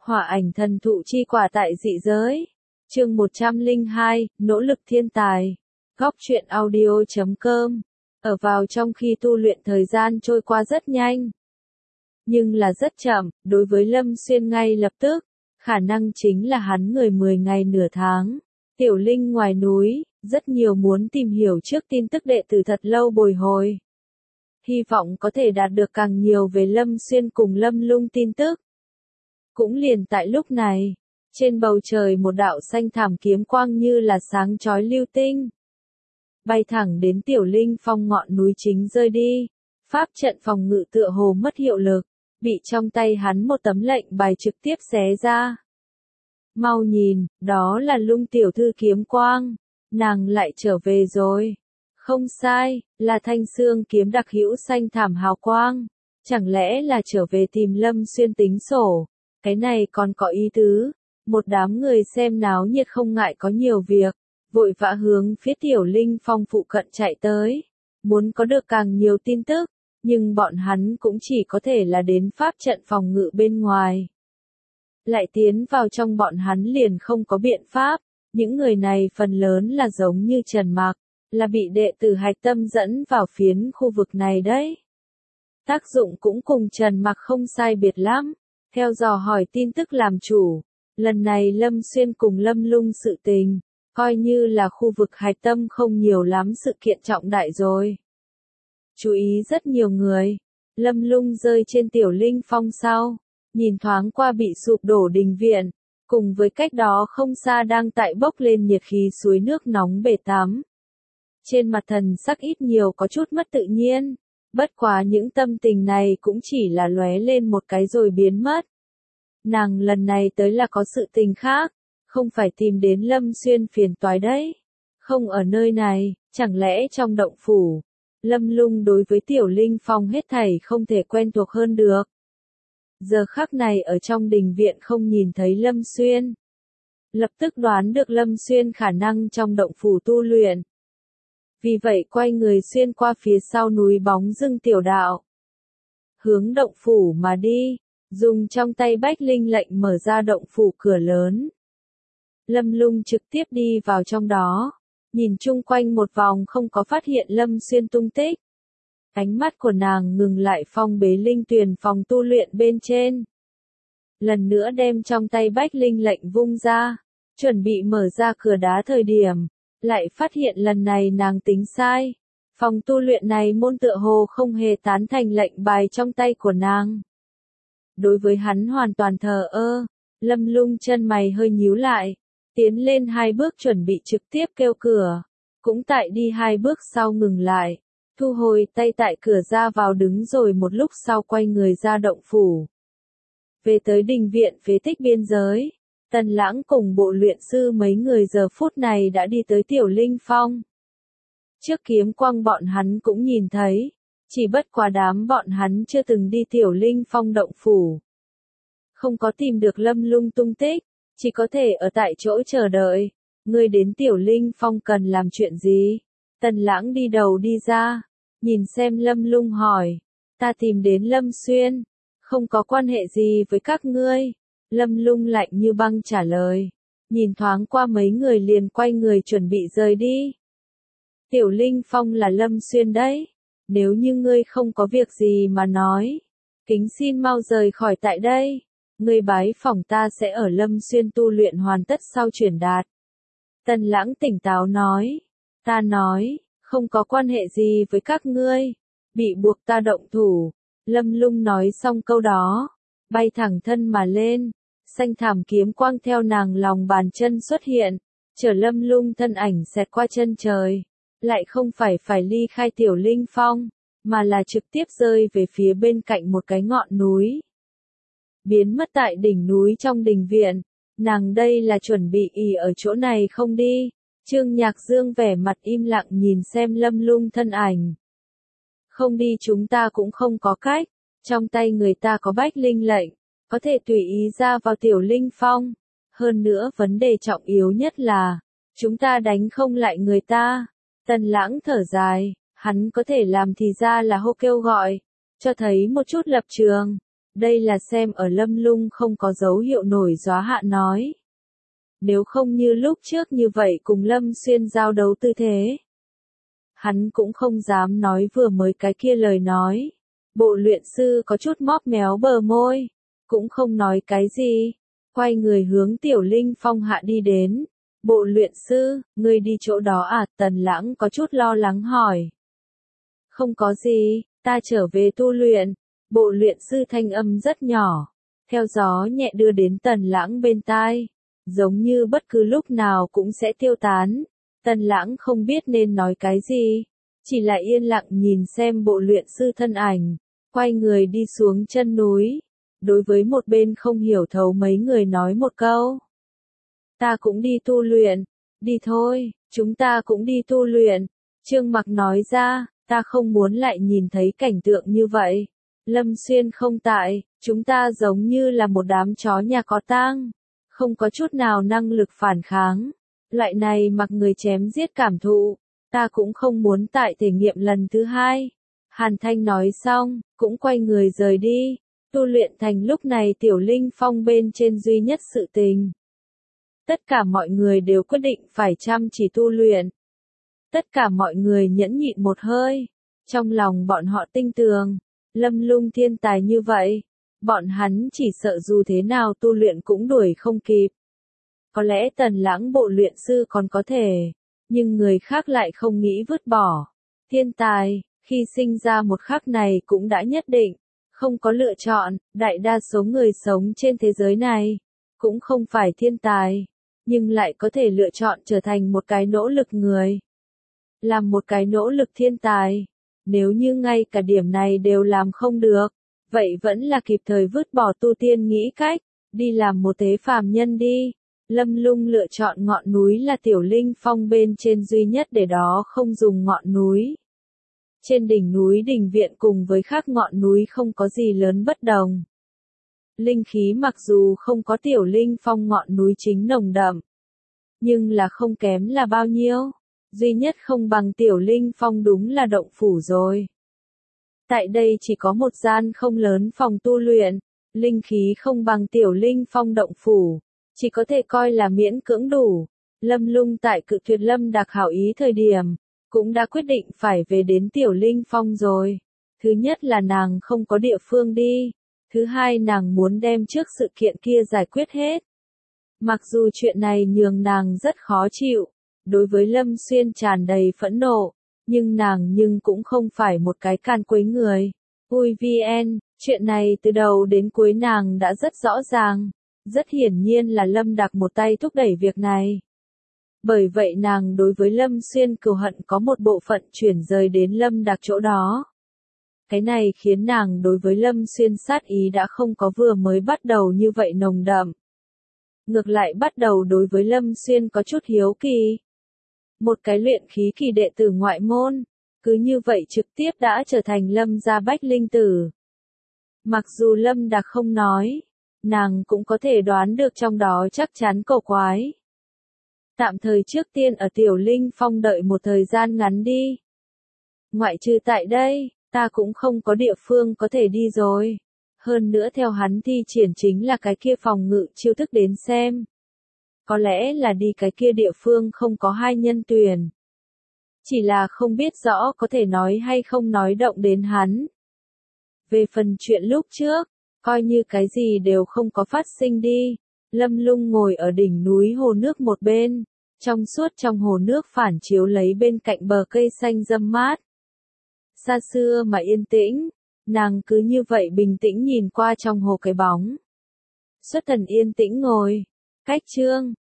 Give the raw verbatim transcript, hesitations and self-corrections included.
Hỏa ảnh thần thụ chi quả tại dị giới. Chương một trăm lẻ hai, nỗ lực thiên tài. Góc truyện audio chấm com. Ở vào trong khi tu luyện thời gian trôi qua rất nhanh. Nhưng là rất chậm, đối với Lâm Xuyên ngay lập tức, khả năng chính là hắn người mười ngày nửa tháng. Tiểu Linh ngoài núi, rất nhiều muốn tìm hiểu trước tin tức đệ tử thật lâu bồi hồi. Hy vọng có thể đạt được càng nhiều về Lâm Xuyên cùng Lâm Lung tin tức. Cũng liền tại lúc này, trên bầu trời một đạo xanh thảm kiếm quang như là sáng chói lưu tinh. Bay thẳng đến Tiểu Linh Phong ngọn núi chính rơi đi, pháp trận phòng ngự tựa hồ mất hiệu lực, bị trong tay hắn một tấm lệnh bài trực tiếp xé ra. Mau nhìn, đó là Lung tiểu thư kiếm quang, nàng lại trở về rồi. Không sai, là thanh xương kiếm đặc hữu xanh thảm hào quang, chẳng lẽ là trở về tìm Lâm Xuyên tính sổ, cái này còn có ý tứ. Một đám người xem náo nhiệt không ngại có nhiều việc, vội vã hướng phía Tiểu Linh Phong phụ cận chạy tới, muốn có được càng nhiều tin tức, nhưng bọn hắn cũng chỉ có thể là đến pháp trận phòng ngự bên ngoài. Lại tiến vào trong bọn hắn liền không có biện pháp, những người này phần lớn là giống như Trần Mặc, là bị đệ tử Hạch Tâm dẫn vào phiến khu vực này đấy. Tác dụng cũng cùng Trần Mặc không sai biệt lắm, theo dò hỏi tin tức làm chủ. Lần này Lâm Xuyên cùng Lâm Lung sự tình, coi như là khu vực Hạch Tâm không nhiều lắm sự kiện trọng đại rồi. Chú ý rất nhiều người, Lâm Lung rơi trên Tiểu Linh Phong sau, nhìn thoáng qua bị sụp đổ đình viện, cùng với cách đó không xa đang tại bốc lên nhiệt khí suối nước nóng bể tắm. Trên mặt thần sắc ít nhiều có chút mất tự nhiên, bất quá những tâm tình này cũng chỉ là lóe lên một cái rồi biến mất. Nàng lần này tới là có sự tình khác, không phải tìm đến Lâm Xuyên phiền toái đấy. Không ở nơi này, chẳng lẽ trong động phủ, Lâm Lung đối với Tiểu Linh Phong hết thảy không thể quen thuộc hơn được. Giờ khắc này ở trong đình viện không nhìn thấy Lâm Xuyên. Lập tức đoán được Lâm Xuyên khả năng trong động phủ tu luyện. Vì vậy quay người xuyên qua phía sau núi bóng dưng tiểu đạo. Hướng động phủ mà đi. Dùng trong tay bách linh lệnh mở ra động phủ cửa lớn. Lâm Lung trực tiếp đi vào trong đó, nhìn chung quanh một vòng không có phát hiện Lâm Xuyên tung tích. Ánh mắt của nàng ngừng lại phong bế linh tuyền phòng tu luyện bên trên. Lần nữa đem trong tay bách linh lệnh vung ra, chuẩn bị mở ra cửa đá thời điểm, lại phát hiện lần này nàng tính sai. Phòng tu luyện này môn tựa hồ không hề tán thành lệnh bài trong tay của nàng. Đối với hắn hoàn toàn thờ ơ, Lâm Lung chân mày hơi nhíu lại, tiến lên hai bước chuẩn bị trực tiếp kêu cửa, cũng tại đi hai bước sau ngừng lại, thu hồi tay tại cửa ra vào đứng rồi một lúc sau quay người ra động phủ. Về tới đình viện phế tích biên giới, Tần Lãng cùng bộ luyện sư mấy người giờ phút này đã đi tới Tiểu Linh Phong. Trước kiếm quang bọn hắn cũng nhìn thấy. Chỉ bất quá đám bọn hắn chưa từng đi Tiểu Linh Phong động phủ. Không có tìm được Lâm Lung tung tích, chỉ có thể ở tại chỗ chờ đợi. Ngươi đến Tiểu Linh Phong cần làm chuyện gì? Tần Lãng đi đầu đi ra, nhìn xem Lâm Lung hỏi. Ta tìm đến Lâm Xuyên, không có quan hệ gì với các ngươi. Lâm Lung lạnh như băng trả lời, nhìn thoáng qua mấy người liền quay người chuẩn bị rời đi. Tiểu Linh Phong là Lâm Xuyên đấy. Nếu như ngươi không có việc gì mà nói, kính xin mau rời khỏi tại đây. Ngươi bái phỏng ta sẽ ở Lâm Xuyên tu luyện hoàn tất sau chuyển đạt. Tần Lãng tỉnh táo nói. Ta nói, không có quan hệ gì với các ngươi. Bị buộc ta động thủ. Lâm Lung nói xong câu đó, bay thẳng thân mà lên. Xanh thảm kiếm quang theo nàng lòng bàn chân xuất hiện, chở Lâm Lung thân ảnh xẹt qua chân trời. Lại không phải phải ly khai Tiểu Linh Phong, mà là trực tiếp rơi về phía bên cạnh một cái ngọn núi. Biến mất tại đỉnh núi trong đình viện, nàng đây là chuẩn bị ỉ ở chỗ này không đi. Trương Nhạc Dương vẻ mặt im lặng nhìn xem Lâm Lung thân ảnh. Không đi chúng ta cũng không có cách, trong tay người ta có bách linh lệnh, có thể tùy ý ra vào Tiểu Linh Phong. Hơn nữa vấn đề trọng yếu nhất là, chúng ta đánh không lại người ta. Tần Lãng thở dài, hắn có thể làm thì ra là hô kêu gọi, cho thấy một chút lập trường. Đây là xem ở Lâm Lung không có dấu hiệu nổi gió hạ nói. Nếu không như lúc trước như vậy cùng Lâm Xuyên giao đấu tư thế. Hắn cũng không dám nói vừa mới cái kia lời nói. Bộ luyện sư có chút móp méo bờ môi. Cũng không nói cái gì. Quay người hướng Tiểu Linh Phong hạ đi đến. Bộ luyện sư, ngươi đi chỗ đó à? Tần Lãng có chút lo lắng hỏi. Không có gì, ta trở về tu luyện. Bộ luyện sư thanh âm rất nhỏ. Theo gió nhẹ đưa đến Tần Lãng bên tai. Giống như bất cứ lúc nào cũng sẽ tiêu tán. Tần Lãng không biết nên nói cái gì. Chỉ là yên lặng nhìn xem bộ luyện sư thân ảnh. Quay người đi xuống chân núi. Đối với một bên không hiểu thấu mấy người nói một câu. Ta cũng đi tu luyện. Đi thôi, chúng ta cũng đi tu luyện. Trương Mặc nói ra, ta không muốn lại nhìn thấy cảnh tượng như vậy. Lâm Xuyên không tại, chúng ta giống như là một đám chó nhà có tang. Không có chút nào năng lực phản kháng. Loại này mặc người chém giết cảm thụ. Ta cũng không muốn tại thể nghiệm lần thứ hai. Hàn Thanh nói xong, cũng quay người rời đi. Tu luyện thành lúc này Tiểu Linh Phong bên trên duy nhất sự tình. Tất cả mọi người đều quyết định phải chăm chỉ tu luyện. Tất cả mọi người nhẫn nhịn một hơi. Trong lòng bọn họ tinh tường. Lâm Lung thiên tài như vậy. Bọn hắn chỉ sợ dù thế nào tu luyện cũng đuổi không kịp. Có lẽ Tần Lãng bộ luyện sư còn có thể. Nhưng người khác lại không nghĩ vứt bỏ. Thiên tài, khi sinh ra một khắc này cũng đã nhất định. Không có lựa chọn, đại đa số người sống trên thế giới này. Cũng không phải thiên tài. Nhưng lại có thể lựa chọn trở thành một cái nỗ lực người. Làm một cái nỗ lực thiên tài. Nếu như ngay cả điểm này đều làm không được. Vậy vẫn là kịp thời vứt bỏ tu tiên nghĩ cách. Đi làm một thế phàm nhân đi. Lâm Lung lựa chọn ngọn núi là Tiểu Linh Phong bên trên duy nhất để đó không dùng ngọn núi. Trên đỉnh núi đình viện cùng với khác ngọn núi không có gì lớn bất đồng. Linh khí mặc dù không có Tiểu Linh Phong ngọn núi chính nồng đậm. Nhưng là không kém là bao nhiêu. Duy nhất không bằng Tiểu Linh Phong đúng là động phủ rồi. Tại đây chỉ có một gian không lớn phòng tu luyện. Linh khí không bằng Tiểu Linh Phong động phủ. Chỉ có thể coi là miễn cưỡng đủ. Lâm Lung tại cự tuyệt Lâm Đạc hảo ý thời điểm. Cũng đã quyết định phải về đến Tiểu Linh Phong rồi. Thứ nhất là nàng không có địa phương đi. Thứ hai nàng muốn đem trước sự kiện kia giải quyết hết. Mặc dù chuyện này nhường nàng rất khó chịu. Đối với Lâm Xuyên tràn đầy phẫn nộ. Nhưng nàng nhưng cũng không phải một cái can quấy người. Ui vn, chuyện này từ đầu đến cuối nàng đã rất rõ ràng. Rất hiển nhiên là Lâm Đạc một tay thúc đẩy việc này. Bởi vậy nàng đối với Lâm Xuyên cừu hận có một bộ phận chuyển rời đến Lâm Đạc chỗ đó. Cái này khiến nàng đối với Lâm Xuyên sát ý đã không có vừa mới bắt đầu như vậy nồng đậm. Ngược lại bắt đầu đối với Lâm Xuyên có chút hiếu kỳ. Một cái luyện khí kỳ đệ tử ngoại môn, cứ như vậy trực tiếp đã trở thành Lâm gia bách linh tử. Mặc dù Lâm Đạc không nói, nàng cũng có thể đoán được trong đó chắc chắn cổ quái. Tạm thời trước tiên ở Tiểu Linh Phong đợi một thời gian ngắn đi. Ngoại trừ tại đây, ta cũng không có địa phương có thể đi rồi. Hơn nữa theo hắn thi triển chính là cái kia phòng ngự chiêu thức đến xem. Có lẽ là đi cái kia địa phương không có hai nhân tuyển. Chỉ là không biết rõ có thể nói hay không nói động đến hắn. Về phần chuyện lúc trước, coi như cái gì đều không có phát sinh đi. Lâm Lung ngồi ở đỉnh núi hồ nước một bên. Trong suốt trong hồ nước phản chiếu lấy bên cạnh bờ cây xanh râm mát. Xa xưa mà yên tĩnh. Nàng cứ như vậy bình tĩnh nhìn qua trong hồ cái bóng. Xuất thần yên tĩnh ngồi. Cách chương.